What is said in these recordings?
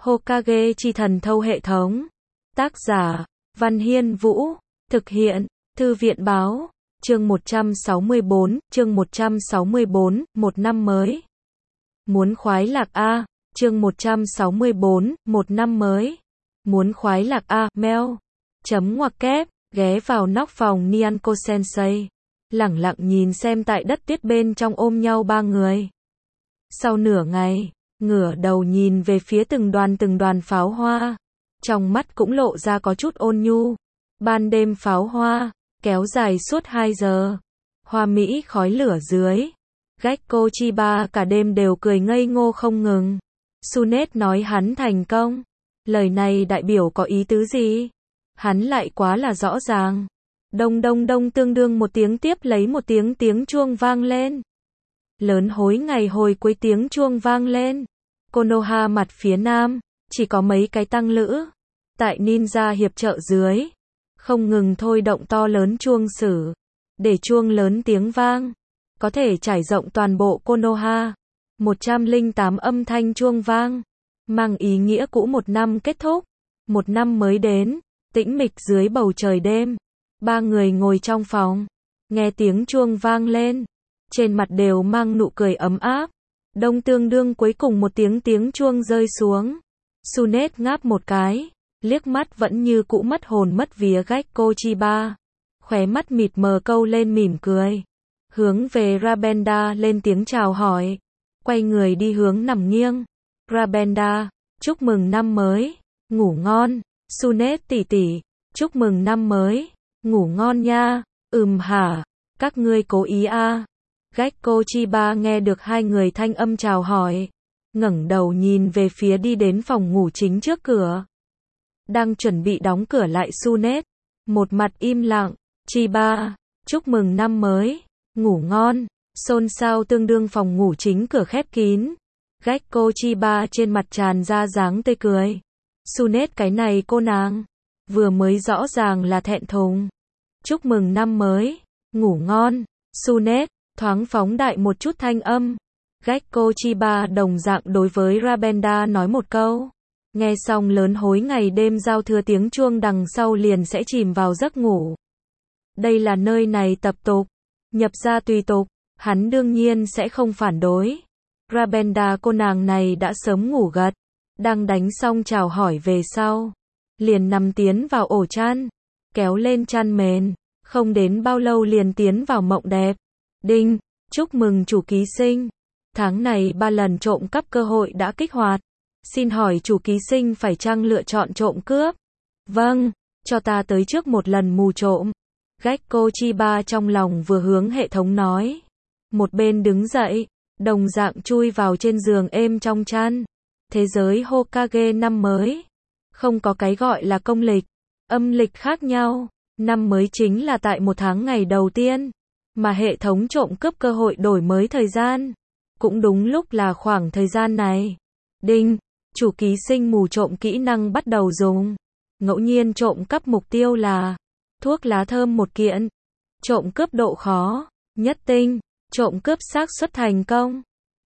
Hokage chi thần thâu hệ thống. Tác giả, Văn Hiên Vũ. Thực hiện, Thư viện Báo. Chương 164, một năm mới. Muốn khoái lạc a. Chương 164, một năm mới. Muốn khoái lạc a. Meo. Chấm ngoặc kép, ghé vào nóc phòng Nyanko Sensei. Lẳng lặng nhìn xem tại đất tuyết bên trong ôm nhau ba người. Sau nửa ngày, ngửa đầu nhìn về phía từng đoàn pháo hoa. Trong mắt cũng lộ ra có chút ôn nhu. Ban đêm pháo hoa, kéo dài suốt 2 giờ. Hoa mỹ khói lửa dưới. Gekko Chiba cả đêm đều cười ngây ngô không ngừng. Tsunade nói hắn thành công. Lời này đại biểu có ý tứ gì? Hắn lại quá là rõ ràng. Đông đông đông tương đương một tiếng tiếp lấy một tiếng chuông vang lên. Lớn hối ngày hồi cuối tiếng chuông vang lên. Konoha mặt phía nam, chỉ có mấy cái tăng lữ. Tại ninja hiệp trợ dưới, không ngừng thôi động to lớn chuông sử. Để chuông lớn tiếng vang, có thể trải rộng toàn bộ Konoha. 108 âm thanh chuông vang, mang ý nghĩa cũ một năm kết thúc. Một năm mới đến, tĩnh mịch dưới bầu trời đêm. Ba người ngồi trong phòng, nghe tiếng chuông vang lên. Trên mặt đều mang nụ cười ấm áp. Đông tương đương cuối cùng một tiếng chuông rơi xuống. Tsunade ngáp một cái, liếc mắt vẫn như cũ mất hồn mất vía Gekko Chiba. Khóe mắt mịt mờ câu lên mỉm cười. Hướng về Rabenda lên tiếng chào hỏi. Quay người đi hướng nằm nghiêng. Rabenda, chúc mừng năm mới. Ngủ ngon. Tsunade tỷ tỷ, chúc mừng năm mới. Ngủ ngon nha. Hả, các ngươi cố ý a. Gekko Chiba nghe được hai người thanh âm chào hỏi, ngẩng đầu nhìn về phía đi đến phòng ngủ chính trước cửa. Đang chuẩn bị đóng cửa lại Tsunade, một mặt im lặng. Chiba, chúc mừng năm mới. Ngủ ngon. Xôn xao tương đương phòng ngủ chính cửa khép kín. Gekko Chiba trên mặt tràn ra dáng tươi cười. Tsunade cái này cô nàng, vừa mới rõ ràng là thẹn thùng. Chúc mừng năm mới. Ngủ ngon. Tsunade thoáng phóng đại một chút thanh âm. Gekko Chiba đồng dạng đối với Rabenda nói một câu. Nghe xong lớn hối ngày đêm giao thừa tiếng chuông đằng sau liền sẽ chìm vào giấc ngủ. Đây là nơi này tập tục, nhập gia tùy tục, hắn đương nhiên sẽ không phản đối. Rabenda cô nàng này đã sớm ngủ gật, đang đánh xong chào hỏi về sau, liền nằm tiến vào ổ chăn, kéo lên chăn mền, không đến bao lâu liền tiến vào mộng đẹp. Đinh, chúc mừng chủ ký sinh. Tháng này 3 lần trộm cắp cơ hội đã kích hoạt. Xin hỏi chủ ký sinh phải chăng lựa chọn trộm cướp? Vâng, cho ta tới trước một lần mù trộm. Gekko Chiba trong lòng vừa hướng hệ thống nói. Một bên đứng dậy, đồng dạng chui vào trên giường êm trong chăn. Thế giới Hokage năm mới. Không có cái gọi là công lịch, âm lịch khác nhau. Năm mới chính là tại một tháng ngày đầu tiên. Mà hệ thống trộm cướp cơ hội đổi mới thời gian. Cũng đúng lúc là khoảng thời gian này. Đinh, chủ ký sinh mù trộm kỹ năng bắt đầu dùng. Ngẫu nhiên trộm cắp mục tiêu là thuốc lá thơm 1 kiện. Trộm cướp độ khó nhất tinh. Trộm cướp xác suất thành công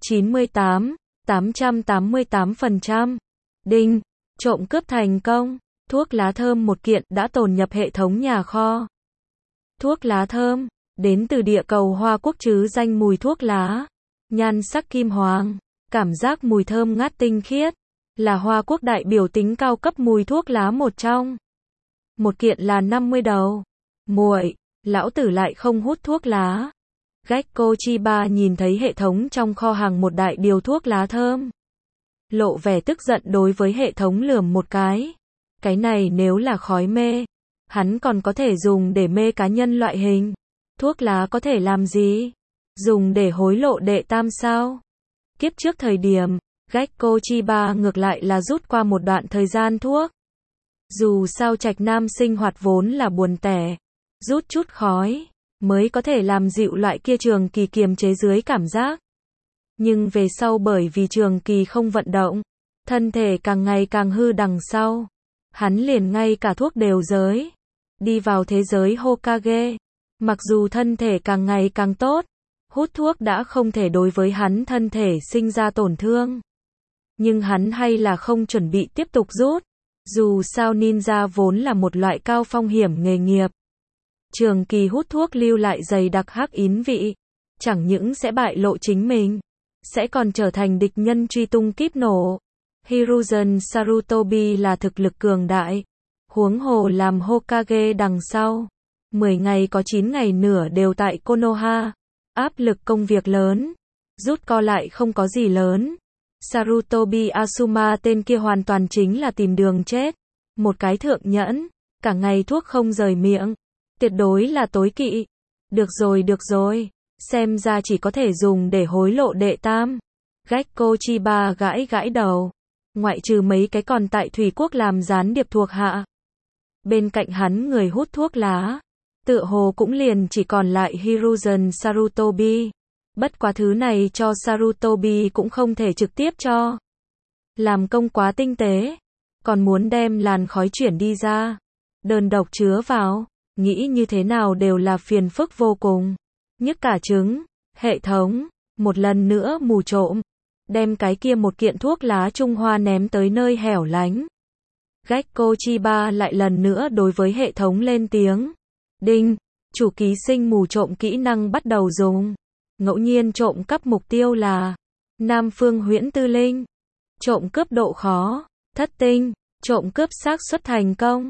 888%. Đinh, trộm cướp thành công. Thuốc lá thơm 1 kiện đã tồn nhập hệ thống nhà kho. Thuốc lá thơm đến từ địa cầu Hoa Quốc chứ danh mùi thuốc lá. Nhan sắc kim hoàng, cảm giác mùi thơm ngát tinh khiết, là Hoa Quốc đại biểu tính cao cấp mùi thuốc lá một trong. 1 kiện là 50 đầu. Muội, lão tử lại không hút thuốc lá. Gekko Chiba nhìn thấy hệ thống trong kho hàng một đại điều thuốc lá thơm. Lộ vẻ tức giận đối với hệ thống lườm một cái. Cái này nếu là khói mê, hắn còn có thể dùng để mê cá nhân loại hình. Thuốc lá có thể làm gì? Dùng để hối lộ đệ tam sao? Kiếp trước thời điểm, Gekko Chiba ngược lại là rút qua một đoạn thời gian thuốc. Dù sao trạch nam sinh hoạt vốn là buồn tẻ, rút chút khói, mới có thể làm dịu loại kia trường kỳ kiềm chế dưới cảm giác. Nhưng về sau bởi vì trường kỳ không vận động, thân thể càng ngày càng hư đằng sau. Hắn liền ngay cả thuốc đều giới. Đi vào thế giới Hokage. Mặc dù thân thể càng ngày càng tốt, hút thuốc đã không thể đối với hắn thân thể sinh ra tổn thương. Nhưng hắn hay là không chuẩn bị tiếp tục rút. Dù sao ninja vốn là một loại cao phong hiểm nghề nghiệp. Trường kỳ hút thuốc lưu lại dày đặc hắc ín vị. Chẳng những sẽ bại lộ chính mình, sẽ còn trở thành địch nhân truy tung kíp nổ. Hiruzen Sarutobi là thực lực cường đại. Huống hồ làm Hokage đằng sau. 10 ngày có 9 ngày nửa đều tại Konoha. Áp lực công việc lớn. Rút co lại không có gì lớn. Sarutobi Asuma tên kia hoàn toàn chính là tìm đường chết. Một cái thượng nhẫn. Cả ngày thuốc không rời miệng. Tuyệt đối là tối kỵ. Được rồi. Xem ra chỉ có thể dùng để hối lộ đệ tam. Gekko Chiba gãi đầu. Ngoại trừ mấy cái còn tại Thủy Quốc làm gián điệp thuộc hạ. Bên cạnh hắn người hút thuốc lá. Tựa hồ cũng liền chỉ còn lại Hiruzen Sarutobi. Bất quá thứ này cho Sarutobi cũng không thể trực tiếp cho. Làm công quá tinh tế. Còn muốn đem làn khói chuyển đi ra. Đơn độc chứa vào. Nghĩ như thế nào đều là phiền phức vô cùng. Nhức cả trứng. Hệ thống. Một lần nữa mù trộm. Đem cái kia một kiện thuốc lá Trung Hoa ném tới nơi hẻo lánh. Gekko Chiba lại lần nữa đối với hệ thống lên tiếng. Đinh. Chủ ký sinh mù trộm kỹ năng bắt đầu dùng. Ngẫu nhiên trộm cắp mục tiêu là Nam Phương Huyễn Tư Linh. Trộm cướp độ khó. Thất tinh. Trộm cướp xác suất thành công.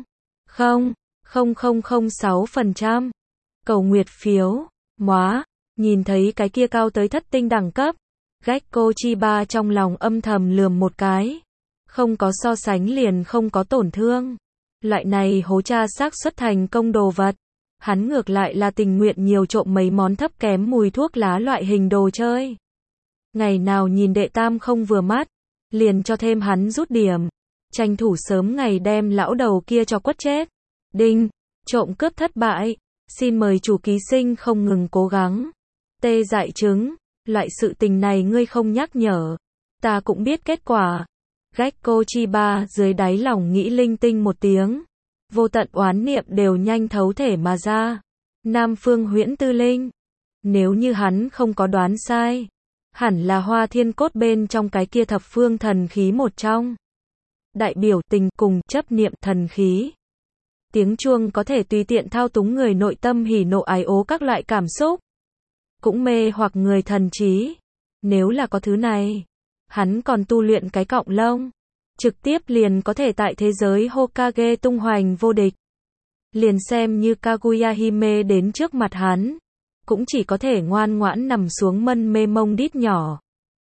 0,0006%. Cầu nguyệt phiếu. Móa. Nhìn thấy cái kia cao tới thất tinh đẳng cấp. Gekko Chiba trong lòng âm thầm lườm một cái. Không có so sánh liền không có tổn thương. Loại này hố tra xác suất thành công đồ vật. Hắn ngược lại là tình nguyện nhiều trộm mấy món thấp kém mùi thuốc lá loại hình đồ chơi. Ngày nào nhìn đệ tam không vừa mắt. Liền cho thêm hắn rút điểm. Tranh thủ sớm ngày đem lão đầu kia cho quất chết. Đinh. Trộm cướp thất bại. Xin mời chủ ký sinh không ngừng cố gắng. Tê dại trứng. Loại sự tình này ngươi không nhắc nhở. Ta cũng biết kết quả. Gekko Chiba dưới đáy lòng nghĩ linh tinh một tiếng. Vô tận oán niệm đều nhanh thấu thể mà ra. Nam Phương Huyễn Tư Linh. Nếu như hắn không có đoán sai. Hẳn là Hoa Thiên Cốt bên trong cái kia thập phương thần khí một trong. Đại biểu tình cùng chấp niệm thần khí. Tiếng chuông có thể tùy tiện thao túng người nội tâm hỉ nộ ái ố các loại cảm xúc. Cũng mê hoặc người thần trí. Nếu là có thứ này, hắn còn tu luyện cái cọng lông. Trực tiếp liền có thể tại thế giới Hokage tung hoành vô địch. Liền xem như Kaguya Hime đến trước mặt hắn. Cũng chỉ có thể ngoan ngoãn nằm xuống mân mê mông đít nhỏ.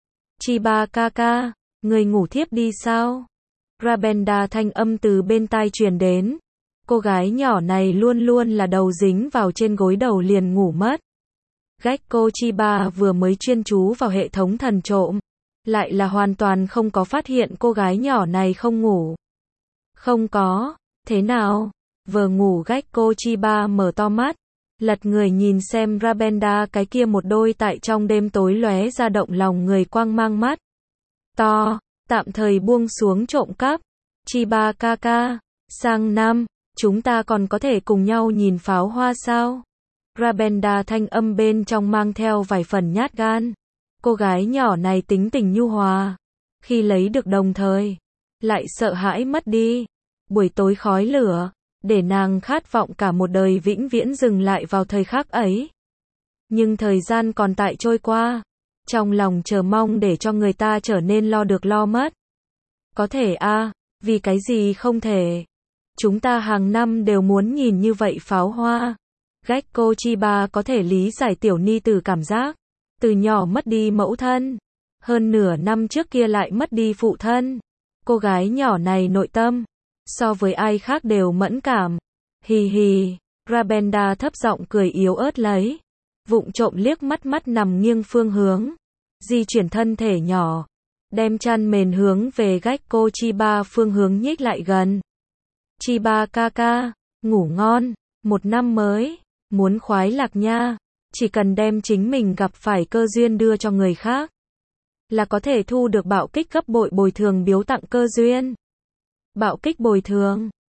Chiba kaka, người ngủ thiếp đi sao? Rabenda thanh âm từ bên tai truyền đến. Cô gái nhỏ này luôn luôn là đầu dính vào trên gối đầu liền ngủ mất. Gekko Chiba vừa mới chuyên chú vào hệ thống thần trộm. Lại là hoàn toàn không có phát hiện cô gái nhỏ này không ngủ. Không có. Thế nào? Vừa ngủ Gekko Chiba mở to mắt. Lật người nhìn xem Rabenda cái kia một đôi tại trong đêm tối lóe ra động lòng người quang mang mắt. To. Tạm thời buông xuống trộm cắp. Chiba kaka. Sang năm. Chúng ta còn có thể cùng nhau nhìn pháo hoa sao? Rabenda thanh âm bên trong mang theo vài phần nhát gan. Cô gái nhỏ này tính tình nhu hòa. Khi lấy được đồng thời. Lại sợ hãi mất đi. Buổi tối khói lửa. Để nàng khát vọng cả một đời vĩnh viễn dừng lại vào thời khắc ấy. Nhưng thời gian còn tại trôi qua. Trong lòng chờ mong để cho người ta trở nên lo được lo mất. Có thể a, vì cái gì không thể. Chúng ta hàng năm đều muốn nhìn như vậy pháo hoa. Gekko Chiba có thể lý giải tiểu ni tử cảm giác. Từ nhỏ mất đi mẫu thân. Hơn nửa năm trước kia lại mất đi phụ thân. Cô gái nhỏ này nội tâm. So với ai khác đều mẫn cảm. Hì hì. Rabenda thấp giọng cười yếu ớt lấy. Vụng trộm liếc mắt nằm nghiêng phương hướng. Di chuyển thân thể nhỏ. Đem chăn mền hướng về Gekko Chiba phương hướng nhích lại gần. Chiba kaka. Ngủ ngon. Một năm mới. Muốn khoái lạc nha. Chỉ cần đem chính mình gặp phải cơ duyên đưa cho người khác. Là có thể thu được bạo kích gấp bội bồi thường biếu tặng cơ duyên. Bạo kích bồi thường.